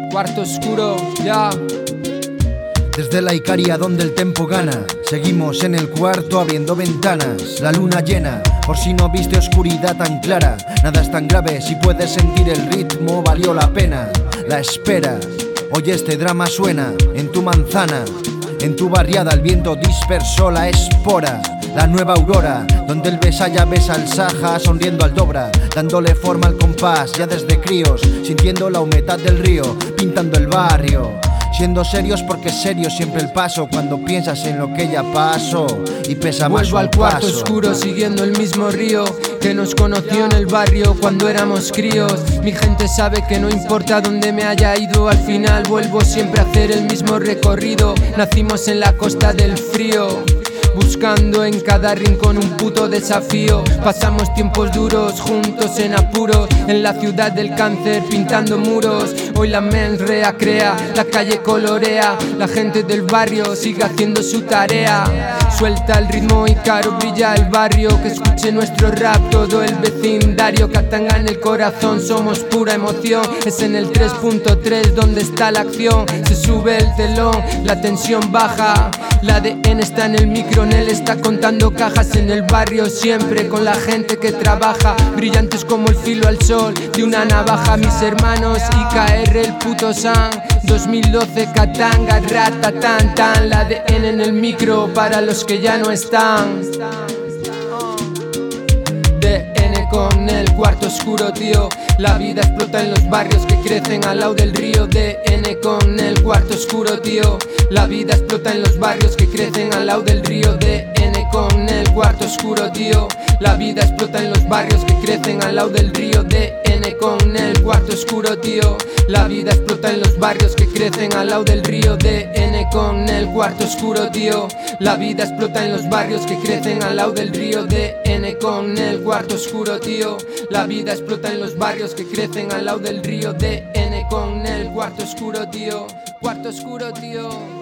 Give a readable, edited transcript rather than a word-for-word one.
Cuarto oscuro, ya. Desde la Icaria donde el tempo gana, seguimos en el cuarto abriendo ventanas. La luna llena, por si no viste oscuridad tan clara. Nada es tan grave, si puedes sentir el ritmo valió la pena. La espera, hoy este drama suena en tu manzana. En tu barriada el viento dispersó la espora. La nueva aurora, donde el besaya besa al Saja, sonriendo al Dobra, dándole forma al compás, ya desde críos, sintiendo la humedad del río, pintando el barrio. Siendo serios porque es serio siempre el paso, cuando piensas en lo que ya pasó y pesa más su Vuelvo al cuarto paso. oscuro siguiendo el mismo río que nos conoció en el barrio cuando éramos críos. Mi gente sabe que no importa dónde me haya ido, al final vuelvo siempre a hacer el mismo recorrido. Nacimos en la costa del frío, buscando en cada rincón un puto desafío. Pasamos tiempos duros juntos en apuros, en la ciudad del cáncer pintando muros. Hoy la mens crea, la calle colorea, la gente del barrio sigue haciendo su tarea. Suelta el ritmo y caro brilla el barrio, que escuche nuestro rap todo el vecindario. Katanga en el corazón, somos pura emoción. Es en el 3.3 donde está la acción. Se sube el telón, la tensión baja. La ADN está en el micro, él está contando cajas en el barrio, siempre con la gente que trabaja, brillantes como el filo al sol de una navaja. Mis hermanos IKR, el puto San 2012, Katanga, rata tan tan. La ADN en el micro para los que ya no están. DN con el cuarto oscuro, tío. La vida explota en los barrios que crecen al lado del río. DN con el cuarto oscuro, tío. La vida explota en los barrios que crecen al lado del río. DN con el cuarto oscuro, tío. La vida explota en los barrios que crecen al lado del río. DN con el cuarto oscuro, tío. La vida explota en los barrios que crecen al lado del río. DN con el cuarto oscuro, tío. La vida explota en los barrios que crecen al lado del río. DN con el cuarto oscuro, tío. La vida explota en los barrios que crecen al lado del río. DN con el cuarto oscuro, tío. Cuarto oscuro, tío.